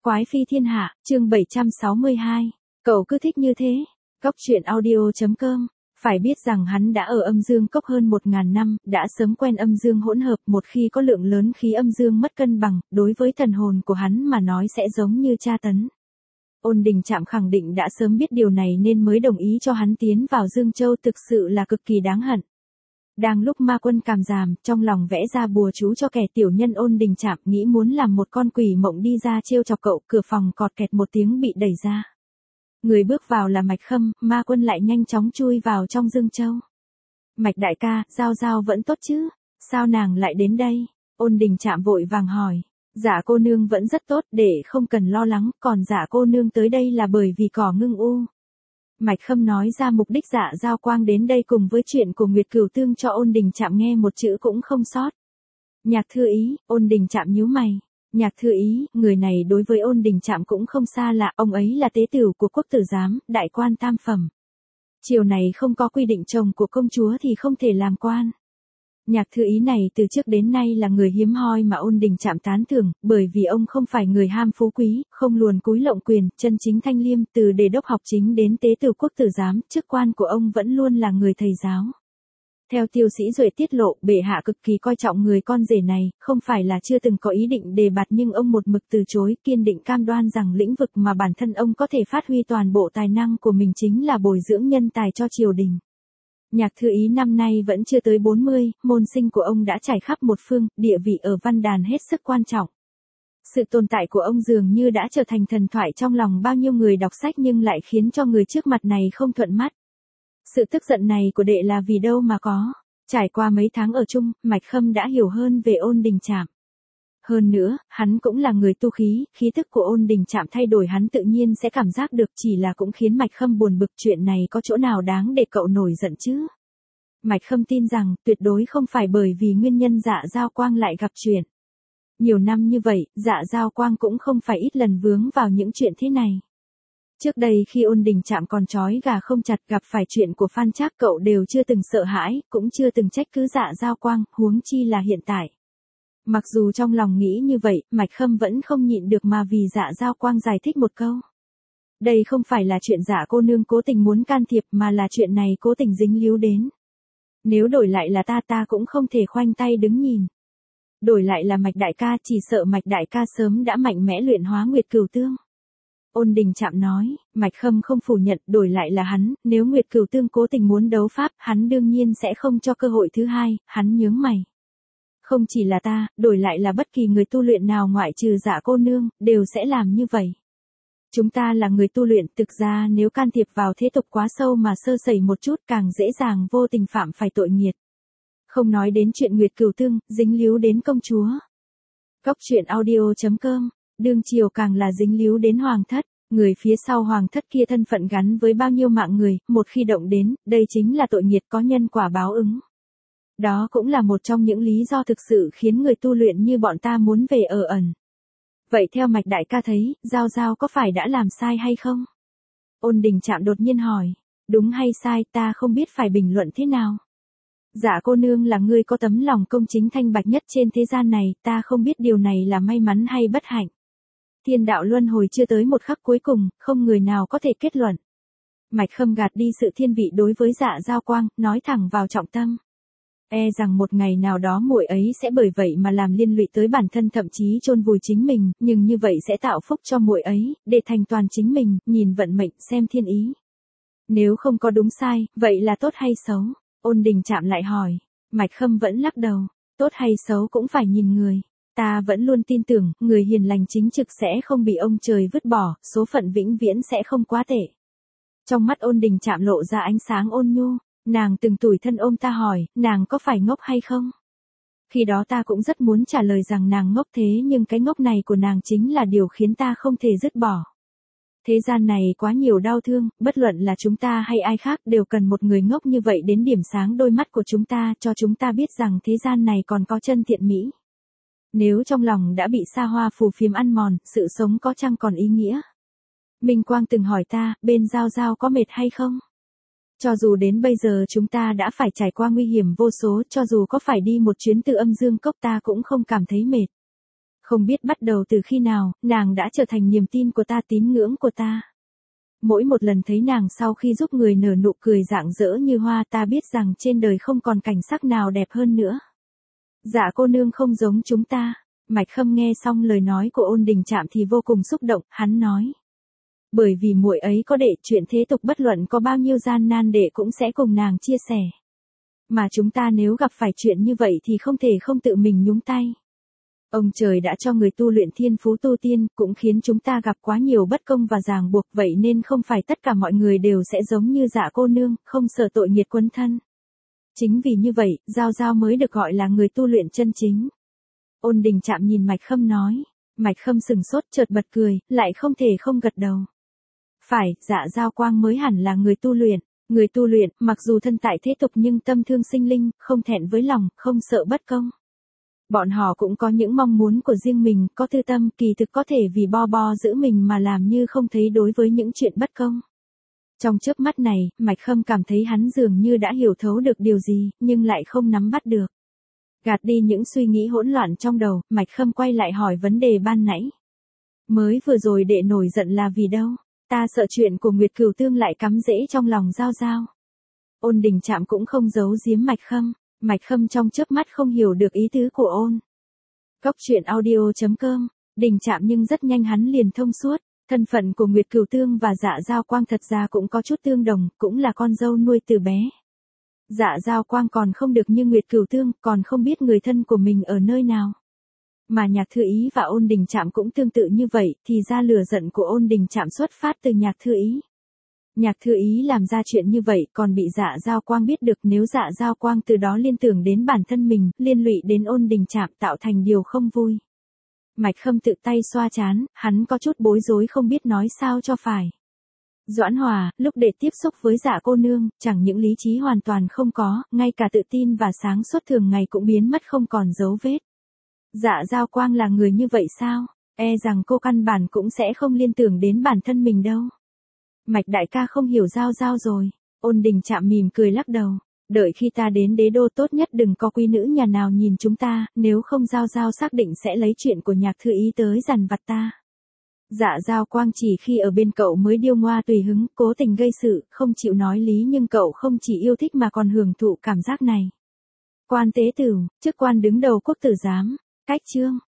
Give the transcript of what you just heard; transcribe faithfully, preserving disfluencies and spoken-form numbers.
Quái phi thiên hạ, chương bảy trăm sáu mươi hai. Cậu cứ thích như thế. Cốc truyện audio.com. Phải biết rằng hắn đã ở âm dương cốc hơn một ngàn năm, đã sớm quen âm dương hỗn hợp, một khi có lượng lớn khí âm dương mất cân bằng, đối với thần hồn của hắn mà nói sẽ giống như tra tấn. Ôn Đình Trạm khẳng định đã sớm biết điều này nên mới đồng ý cho hắn tiến vào Dương Châu, thực sự là cực kỳ đáng hận. Đang lúc ma quân càm giảm, trong lòng vẽ ra bùa chú cho kẻ tiểu nhân Ôn Đình Trạm, nghĩ muốn làm một con quỷ mộng đi ra trêu chọc cậu, cửa phòng cọt kẹt một tiếng bị đẩy ra. Người bước vào là Mạch Khâm, ma quân lại nhanh chóng chui vào trong Dương Châu. Mạch đại ca, Giao Giao vẫn tốt chứ? Sao nàng lại đến đây? Ôn Đình Trạm vội vàng hỏi. Dạ cô nương vẫn rất tốt, để không cần lo lắng, còn dạ cô nương tới đây là bởi vì cỏ ngưng u. Mạch Khâm nói ra mục đích Dạ Giao Quang đến đây cùng với chuyện của Nguyệt Cửu Tương cho Ôn Đình Trạm nghe một chữ cũng không sót. Nhạc Thư Ý, Ôn Đình Trạm nhíu mày. Nhạc Thư Ý, người này đối với Ôn Đình Trạm cũng không xa lạ, ông ấy là tế tửu của quốc tử giám, đại quan tam phẩm. Triều này không có quy định chồng của công chúa thì không thể làm quan. Nhạc Thư Ý này từ trước đến nay là người hiếm hoi mà Ôn Đình Trạm tán thưởng, bởi vì ông không phải người ham phú quý, không luồn cúi lộng quyền, chân chính thanh liêm, từ đề đốc học chính đến tế tửu quốc tử giám, chức quan của ông vẫn luôn là người thầy giáo. Theo Tiêu Sĩ Duệ tiết lộ, bệ hạ cực kỳ coi trọng người con rể này, không phải là chưa từng có ý định đề bạt nhưng ông một mực từ chối, kiên định cam đoan rằng lĩnh vực mà bản thân ông có thể phát huy toàn bộ tài năng của mình chính là bồi dưỡng nhân tài cho triều đình. Nhạc Thư Ý năm nay vẫn chưa tới bốn mươi, môn sinh của ông đã trải khắp một phương, địa vị ở văn đàn hết sức quan trọng. Sự tồn tại của ông dường như đã trở thành thần thoại trong lòng bao nhiêu người đọc sách nhưng lại khiến cho người trước mặt này không thuận mắt. Sự tức giận này của đệ là vì đâu mà có. Trải qua mấy tháng ở chung, Mạch Khâm đã hiểu hơn về Ôn Đình Trạm. Hơn nữa, hắn cũng là người tu khí, khí tức của Ôn Đình Trạm thay đổi hắn tự nhiên sẽ cảm giác được, chỉ là cũng khiến Mạch Khâm buồn bực, chuyện này có chỗ nào đáng để cậu nổi giận chứ. Mạch Khâm tin rằng, tuyệt đối không phải bởi vì nguyên nhân Dạ Giao Quang lại gặp chuyện. Nhiều năm như vậy, Dạ Giao Quang cũng không phải ít lần vướng vào những chuyện thế này. Trước đây khi Ôn Đình Trạm còn trói gà không chặt, gặp phải chuyện của Phan Trác, cậu đều chưa từng sợ hãi, cũng chưa từng trách cứ Dạ Giao Quang, huống chi là hiện tại. Mặc dù trong lòng nghĩ như vậy, Mạch Khâm vẫn không nhịn được mà vì Dạ Giao Quang giải thích một câu. Đây không phải là chuyện Dạ cô nương cố tình muốn can thiệp mà là chuyện này cố tình dính líu đến. Nếu đổi lại là ta ta cũng không thể khoanh tay đứng nhìn. Đổi lại là Mạch đại ca, chỉ sợ Mạch đại ca sớm đã mạnh mẽ luyện hóa Nguyệt Cửu Tương. Ôn Đình Trạm nói, Mạch Khâm không phủ nhận, đổi lại là hắn, nếu Nguyệt Cửu Tương cố tình muốn đấu pháp, hắn đương nhiên sẽ không cho cơ hội thứ hai, hắn nhướng mày. Không chỉ là ta, đổi lại là bất kỳ người tu luyện nào ngoại trừ Dạ cô nương, đều sẽ làm như vậy. Chúng ta là người tu luyện, thực ra nếu can thiệp vào thế tục quá sâu mà sơ sẩy một chút càng dễ dàng vô tình phạm phải tội nghiệt. Không nói đến chuyện Nguyệt Cửu Tương, dính líu đến công chúa. Cốc truyện audio.com, đương triều càng là dính líu đến hoàng thất, người phía sau hoàng thất kia thân phận gắn với bao nhiêu mạng người, một khi động đến, đây chính là tội nghiệt có nhân quả báo ứng. Đó cũng là một trong những lý do thực sự khiến người tu luyện như bọn ta muốn về ở ẩn. Vậy theo Mạch đại ca thấy, Giao Giao có phải đã làm sai hay không? Ôn Đình Trạm đột nhiên hỏi, đúng hay sai ta không biết phải bình luận thế nào. Dạ cô nương là người có tấm lòng công chính thanh bạch nhất trên thế gian này, ta không biết điều này là may mắn hay bất hạnh. Thiên đạo luân hồi chưa tới một khắc cuối cùng, không người nào có thể kết luận. Mạch Khâm gạt đi sự thiên vị đối với Dạ Giao Quang, nói thẳng vào trọng tâm. E rằng một ngày nào đó muội ấy sẽ bởi vậy mà làm liên lụy tới bản thân, thậm chí chôn vùi chính mình, nhưng như vậy sẽ tạo phúc cho muội ấy, để thành toàn chính mình, nhìn vận mệnh, xem thiên ý. Nếu không có đúng sai, vậy là tốt hay xấu? Ôn Đình Trạm lại hỏi. Mạch Khâm vẫn lắc đầu, tốt hay xấu cũng phải nhìn người. Ta vẫn luôn tin tưởng, người hiền lành chính trực sẽ không bị ông trời vứt bỏ, số phận vĩnh viễn sẽ không quá tệ. Trong mắt Ôn Đình Trạm lộ ra ánh sáng ôn nhu, nàng từng tủi thân ôm ta hỏi, nàng có phải ngốc hay không? Khi đó ta cũng rất muốn trả lời rằng nàng ngốc, thế nhưng cái ngốc này của nàng chính là điều khiến ta không thể dứt bỏ. Thế gian này quá nhiều đau thương, bất luận là chúng ta hay ai khác đều cần một người ngốc như vậy đến điểm sáng đôi mắt của chúng ta, cho chúng ta biết rằng thế gian này còn có chân thiện mỹ. Nếu trong lòng đã bị xa hoa phù phiếm ăn mòn, sự sống có chăng còn ý nghĩa? Minh Quang từng hỏi ta, bên Giao Giao có mệt hay không? Cho dù đến bây giờ chúng ta đã phải trải qua nguy hiểm vô số, cho dù có phải đi một chuyến từ âm dương cốc ta cũng không cảm thấy mệt. Không biết bắt đầu từ khi nào, nàng đã trở thành niềm tin của ta, tín ngưỡng của ta. Mỗi một lần thấy nàng sau khi giúp người nở nụ cười rạng rỡ như hoa, ta biết rằng trên đời không còn cảnh sắc nào đẹp hơn nữa. Dạ cô nương không giống chúng ta. Mạch Khâm nghe xong lời nói của Ôn Đình Trạm thì vô cùng xúc động, hắn nói. Bởi vì muội ấy có đệ, chuyện thế tục bất luận có bao nhiêu gian nan đệ cũng sẽ cùng nàng chia sẻ. Mà chúng ta nếu gặp phải chuyện như vậy thì không thể không tự mình nhúng tay. Ông trời đã cho người tu luyện thiên phú tu tiên, cũng khiến chúng ta gặp quá nhiều bất công và ràng buộc, vậy nên không phải tất cả mọi người đều sẽ giống như Dạ cô nương, không sợ tội nghiệt quấn thân. Chính vì như vậy, Giao Giao mới được gọi là người tu luyện chân chính. Ôn Đình Trạm nhìn Mạch Khâm nói. Mạch Khâm sừng sốt, chợt bật cười, lại không thể không gật đầu. Phải, Dạ Giao Quang mới hẳn là người tu luyện. Người tu luyện, mặc dù thân tại thế tục nhưng tâm thương sinh linh, không thẹn với lòng, không sợ bất công. Bọn họ cũng có những mong muốn của riêng mình, có tư tâm, kỳ thực có thể vì bo bo giữ mình mà làm như không thấy đối với những chuyện bất công. Trong chớp mắt này, Mạch Khâm cảm thấy hắn dường như đã hiểu thấu được điều gì, nhưng lại không nắm bắt được. Gạt đi những suy nghĩ hỗn loạn trong đầu, Mạch Khâm quay lại hỏi vấn đề ban nãy. Mới vừa rồi đệ nổi giận là vì đâu? Ta sợ chuyện của Nguyệt Cửu Tương lại cắm rễ trong lòng Giao Giao. Ôn Đình Trạm cũng không giấu giếm Mạch Khâm. Mạch Khâm trong chớp mắt không hiểu được ý tứ của ôn. Cốc truyện audio chấm com, Đình Trạm nhưng rất nhanh hắn liền thông suốt. Thân phận của Nguyệt Cửu Tương và Dạ Giao Quang thật ra cũng có chút tương đồng, cũng là con dâu nuôi từ bé. Dạ Giao Quang còn không được như Nguyệt Cửu Tương, còn không biết người thân của mình ở nơi nào. Mà Nhạc Thư Ý và Ôn Đình Trạm cũng tương tự như vậy, thì ra lửa giận của Ôn Đình Trạm xuất phát từ Nhạc Thư Ý. Nhạc Thư Ý làm ra chuyện như vậy còn bị Dạ Giao Quang biết được, nếu Dạ Giao Quang từ đó liên tưởng đến bản thân mình, liên lụy đến Ôn Đình Trạm, tạo thành điều không vui. Mạch Khâm tự tay xoa trán, hắn có chút bối rối không biết nói sao cho phải. Doãn Hòa, lúc để tiếp xúc với Dạ cô nương, chẳng những lý trí hoàn toàn không có, ngay cả tự tin và sáng suốt thường ngày cũng biến mất không còn dấu vết. Dạ Giao Quang là người như vậy sao? E rằng cô căn bản cũng sẽ không liên tưởng đến bản thân mình đâu. Mạch đại ca không hiểu Giao Giao rồi. Ôn Đình Trạm mỉm cười lắc đầu. Đợi khi ta đến đế đô tốt nhất đừng có quý nữ nhà nào nhìn chúng ta, nếu không Giao Giao xác định sẽ lấy chuyện của Nhạc Thư Ý tới dằn vặt ta. Dạ Giao Quang chỉ khi ở bên cậu mới điêu ngoa tùy hứng, cố tình gây sự, không chịu nói lý, nhưng cậu không chỉ yêu thích mà còn hưởng thụ cảm giác này. Quan tế tử, chức quan đứng đầu quốc tử giám. Cách chương